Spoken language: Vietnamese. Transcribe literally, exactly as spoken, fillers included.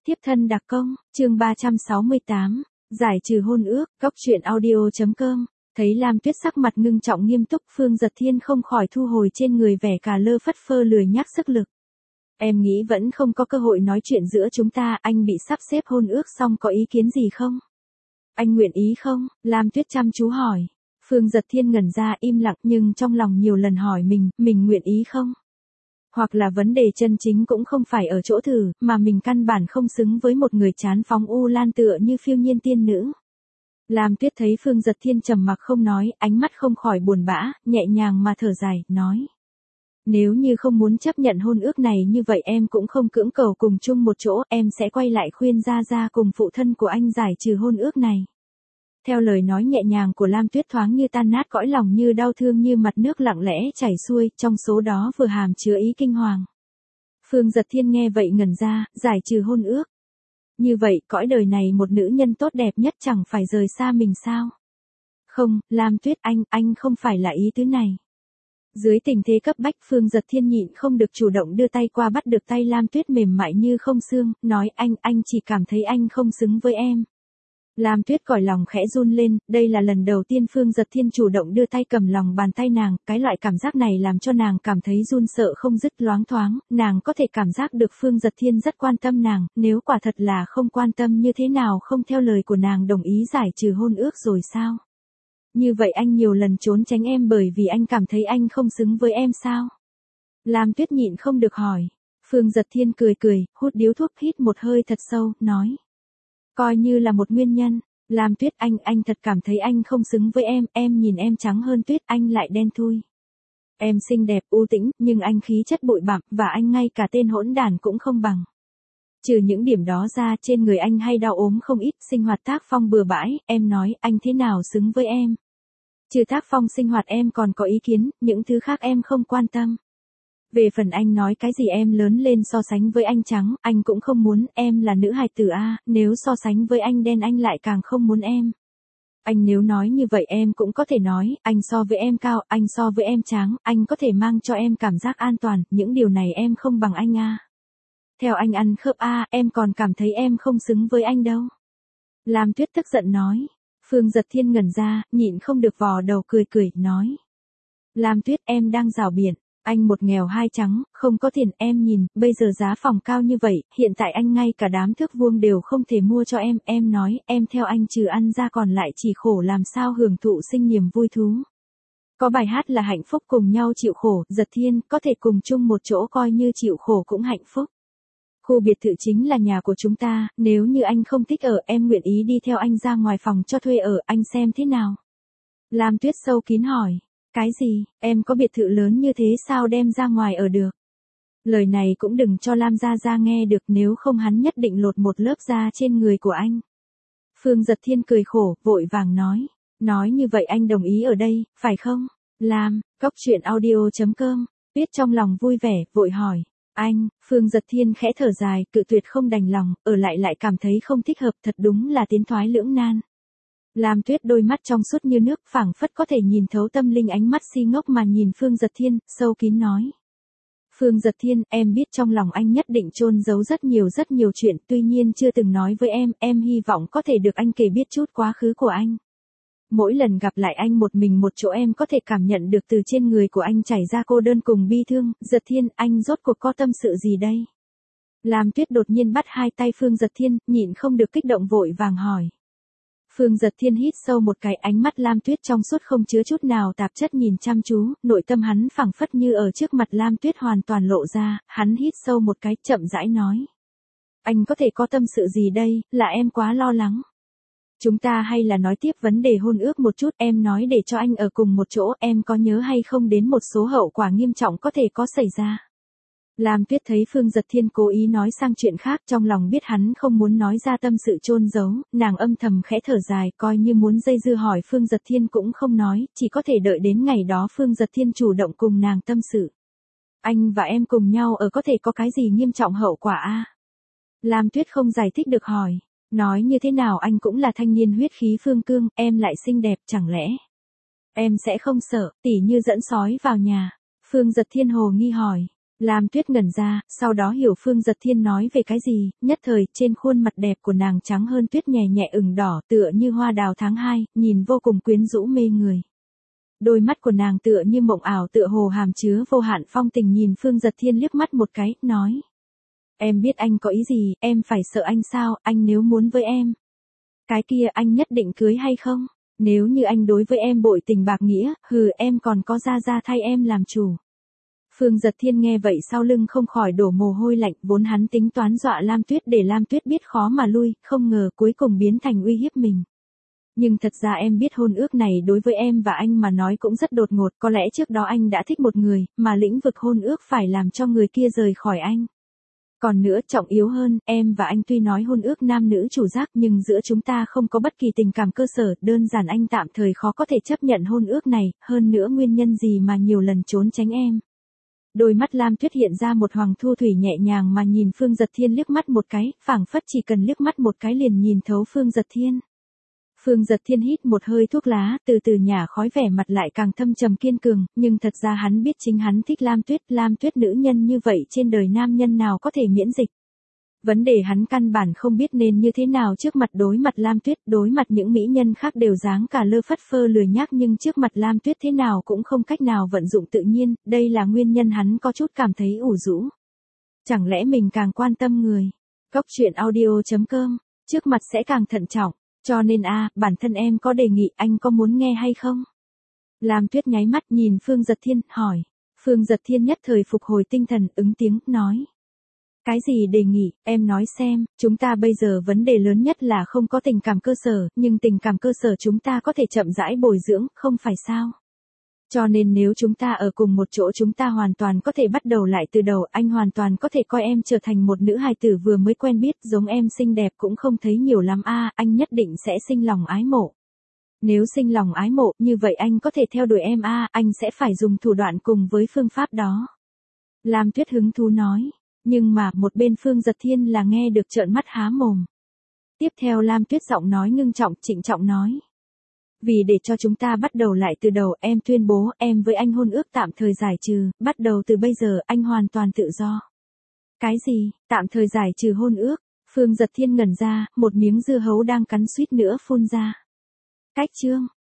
Tiếp thân đặc công, chương ba trăm sáu mươi tám, giải trừ hôn ước, góc truyện audio chấm com. Thấy Lam Tuyết sắc mặt ngưng trọng nghiêm túc, Phương Dật Thiên không khỏi thu hồi trên người vẻ cà lơ phất phơ lười nhác sức lực. Em nghĩ vẫn không có cơ hội nói chuyện giữa chúng ta, anh bị sắp xếp hôn ước xong có ý kiến gì không? Anh nguyện ý không? Lam Tuyết chăm chú hỏi. Phương Dật Thiên ngẩn ra im lặng nhưng trong lòng nhiều lần hỏi mình, mình nguyện ý không? Hoặc là vấn đề chân chính cũng không phải ở chỗ thử, mà mình căn bản không xứng với một người chán phóng u lan tựa như phiêu nhiên tiên nữ. Lam Tuyết thấy Phương Dật Thiên trầm mặc không nói, ánh mắt không khỏi buồn bã, nhẹ nhàng mà thở dài, nói. Nếu như không muốn chấp nhận hôn ước này như vậy em cũng không cưỡng cầu cùng chung một chỗ, em sẽ quay lại khuyên Gia Gia cùng phụ thân của anh giải trừ hôn ước này. Theo lời nói nhẹ nhàng của Lam Tuyết thoáng như tan nát cõi lòng như đau thương như mặt nước lặng lẽ chảy xuôi, trong số đó vừa hàm chứa ý kinh hoàng. Phương Dật Thiên nghe vậy ngẩn ra, giải trừ hôn ước. Như vậy, cõi đời này một nữ nhân tốt đẹp nhất chẳng phải rời xa mình sao? Không, Lam Tuyết anh, anh không phải là ý tứ này. Dưới tình thế cấp bách Phương Dật Thiên nhịn không được chủ động đưa tay qua bắt được tay Lam Tuyết mềm mại như không xương, nói anh, anh chỉ cảm thấy anh không xứng với em. Lam Tuyết cõi lòng khẽ run lên, đây là lần đầu tiên Phương Dật Thiên chủ động đưa tay cầm lòng bàn tay nàng, cái loại cảm giác này làm cho nàng cảm thấy run sợ không dứt loáng thoáng, nàng có thể cảm giác được Phương Dật Thiên rất quan tâm nàng, nếu quả thật là không quan tâm như thế nào không theo lời của nàng đồng ý giải trừ hôn ước rồi sao? Như vậy anh nhiều lần trốn tránh em bởi vì anh cảm thấy anh không xứng với em sao? Lam Tuyết nhịn không được hỏi. Phương Dật Thiên cười cười, hút điếu thuốc hít một hơi thật sâu, nói. Coi như là một nguyên nhân, Lam Tuyết anh, anh thật cảm thấy anh không xứng với em, em nhìn em trắng hơn tuyết, anh lại đen thui. Em xinh đẹp, u tĩnh, nhưng anh khí chất bụi bặm, và anh ngay cả tên hỗn đản cũng không bằng. Trừ những điểm đó ra trên người anh hay đau ốm không ít, sinh hoạt tác phong bừa bãi, em nói anh thế nào xứng với em. Trừ tác phong sinh hoạt em còn có ý kiến, những thứ khác em không quan tâm. Về phần anh nói cái gì em lớn lên so sánh với anh trắng, anh cũng không muốn, em là nữ hài tử a, nếu so sánh với anh đen anh lại càng không muốn em. Anh nếu nói như vậy em cũng có thể nói, anh so với em cao, anh so với em trắng, anh có thể mang cho em cảm giác an toàn, những điều này em không bằng anh a. Theo anh ăn khớp a, em còn cảm thấy em không xứng với anh đâu. Lam Tuyết tức giận nói. Phương Dật Thiên ngẩn ra, nhịn không được vò đầu cười cười, nói. Lam Tuyết em đang rảo biển. Anh một nghèo hai trắng, không có tiền, em nhìn, bây giờ giá phòng cao như vậy, hiện tại anh ngay cả đám thước vuông đều không thể mua cho em, em nói, em theo anh trừ ăn ra còn lại chỉ khổ làm sao hưởng thụ sinh niềm vui thú. Có bài hát là hạnh phúc cùng nhau chịu khổ, Dật Thiên, có thể cùng chung một chỗ coi như chịu khổ cũng hạnh phúc. Khu biệt thự chính là nhà của chúng ta, nếu như anh không thích ở, em nguyện ý đi theo anh ra ngoài phòng cho thuê ở, anh xem thế nào. Lam Tuyết sâu kín hỏi. Cái gì, em có biệt thự lớn như thế sao đem ra ngoài ở được? Lời này cũng đừng cho Lam Gia Gia nghe được nếu không hắn nhất định lột một lớp da trên người của anh. Phương Dật Thiên cười khổ, vội vàng nói. Nói như vậy anh đồng ý ở đây, phải không? Lam, góc truyện audio chấm com, Tuyết trong lòng vui vẻ, vội hỏi. Anh, Phương Dật Thiên khẽ thở dài, cự tuyệt không đành lòng, ở lại lại cảm thấy không thích hợp, thật đúng là tiến thoái lưỡng nan. Lam Tuyết đôi mắt trong suốt như nước, phảng phất có thể nhìn thấu tâm linh, ánh mắt si ngốc mà nhìn Phương Dật Thiên, sâu kín nói. Phương Dật Thiên, em biết trong lòng anh nhất định chôn giấu rất nhiều rất nhiều chuyện, tuy nhiên chưa từng nói với em, em hy vọng có thể được anh kể biết chút quá khứ của anh. Mỗi lần gặp lại anh một mình một chỗ em có thể cảm nhận được từ trên người của anh chảy ra cô đơn cùng bi thương, Dật Thiên, anh rốt cuộc có tâm sự gì đây? Lam Tuyết đột nhiên bắt hai tay Phương Dật Thiên, nhịn không được kích động vội vàng hỏi. Phương Dật Thiên hít sâu một cái, ánh mắt Lam Tuyết trong suốt không chứa chút nào tạp chất nhìn chăm chú, nội tâm hắn phảng phất như ở trước mặt Lam Tuyết hoàn toàn lộ ra, hắn hít sâu một cái, chậm rãi nói. Anh có thể có tâm sự gì đây, là em quá lo lắng. Chúng ta hay là nói tiếp vấn đề hôn ước một chút, em nói để cho anh ở cùng một chỗ, em có nhớ hay không đến một số hậu quả nghiêm trọng có thể có xảy ra. Lam Tuyết thấy Phương Dật Thiên cố ý nói sang chuyện khác, trong lòng biết hắn không muốn nói ra tâm sự chôn giấu, nàng âm thầm khẽ thở dài, coi như muốn dây dưa hỏi Phương Dật Thiên cũng không nói, chỉ có thể đợi đến ngày đó Phương Dật Thiên chủ động cùng nàng tâm sự. Anh và em cùng nhau ở có thể có cái gì nghiêm trọng hậu quả a? Lam Tuyết không giải thích được hỏi, nói như thế nào anh cũng là thanh niên huyết khí phương cương, em lại xinh đẹp, chẳng lẽ em sẽ không sợ, tỉ như dẫn sói vào nhà? Phương Dật Thiên hồ nghi hỏi. Lam Tuyết ngẩn ra, sau đó hiểu Phương Giật Thiên nói về cái gì, nhất thời, trên khuôn mặt đẹp của nàng trắng hơn tuyết nhẹ nhẹ ửng đỏ tựa như hoa đào tháng hai, nhìn vô cùng quyến rũ mê người. Đôi mắt của nàng tựa như mộng ảo tựa hồ hàm chứa vô hạn phong tình nhìn Phương Giật Thiên liếc mắt một cái, nói. Em biết anh có ý gì, em phải sợ anh sao, anh nếu muốn với em. Cái kia anh nhất định cưới hay không? Nếu như anh đối với em bội tình bạc nghĩa, hừ em còn có ra ra thay em làm chủ. Phương Giật Thiên nghe vậy sau lưng không khỏi đổ mồ hôi lạnh, vốn hắn tính toán dọa Lam Tuyết để Lam Tuyết biết khó mà lui, không ngờ cuối cùng biến thành uy hiếp mình. Nhưng thật ra em biết hôn ước này đối với em và anh mà nói cũng rất đột ngột, có lẽ trước đó anh đã thích một người, mà lĩnh vực hôn ước phải làm cho người kia rời khỏi anh. Còn nữa trọng yếu hơn, em và anh tuy nói hôn ước nam nữ chủ giác nhưng giữa chúng ta không có bất kỳ tình cảm cơ sở, đơn giản anh tạm thời khó có thể chấp nhận hôn ước này, hơn nữa nguyên nhân gì mà nhiều lần trốn tránh em. Đôi mắt Lam Tuyết hiện ra một hoàng thu thủy nhẹ nhàng mà nhìn Phương Giật Thiên liếc mắt một cái, phảng phất chỉ cần liếc mắt một cái liền nhìn thấu Phương Giật Thiên. Phương Giật Thiên hít một hơi thuốc lá, từ từ nhả khói vẻ mặt lại càng thâm trầm kiên cường, nhưng thật ra hắn biết chính hắn thích Lam Tuyết, Lam Tuyết nữ nhân như vậy trên đời nam nhân nào có thể miễn dịch. Vấn đề hắn căn bản không biết nên như thế nào trước mặt đối mặt Lam Tuyết, đối mặt những mỹ nhân khác đều dáng cả lơ phất phơ lười nhác nhưng trước mặt Lam Tuyết thế nào cũng không cách nào vận dụng tự nhiên, đây là nguyên nhân hắn có chút cảm thấy ủ rũ. Chẳng lẽ mình càng quan tâm người? Cốc truyện audio chấm com, trước mặt sẽ càng thận trọng. Cho nên a, bản thân em có đề nghị, anh có muốn nghe hay không? Lam Tuyết nháy mắt nhìn Phương Giật Thiên, hỏi. Phương Giật Thiên nhất thời phục hồi tinh thần, ứng tiếng, nói. Cái gì đề nghị, em nói xem, chúng ta bây giờ vấn đề lớn nhất là không có tình cảm cơ sở, nhưng tình cảm cơ sở chúng ta có thể chậm rãi bồi dưỡng, không phải sao? Cho nên nếu chúng ta ở cùng một chỗ chúng ta hoàn toàn có thể bắt đầu lại từ đầu, anh hoàn toàn có thể coi em trở thành một nữ hài tử vừa mới quen biết, giống em xinh đẹp cũng không thấy nhiều lắm a, anh nhất định sẽ sinh lòng ái mộ. Nếu sinh lòng ái mộ, như vậy anh có thể theo đuổi em a, anh sẽ phải dùng thủ đoạn cùng với phương pháp đó. Lam Tuyết hứng thú nói, nhưng mà một bên Phương Giật Thiên là nghe được trợn mắt há mồm. Tiếp theo Lam Tuyết giọng nói ngưng trọng, trịnh trọng nói. Vì để cho chúng ta bắt đầu lại từ đầu, em tuyên bố em với anh hôn ước tạm thời giải trừ, bắt đầu từ bây giờ anh hoàn toàn tự do. Cái gì, tạm thời giải trừ hôn ước? Phương Giật Thiên ngẩn ra, một miếng dưa hấu đang cắn suýt nữa phun ra. Cách chương.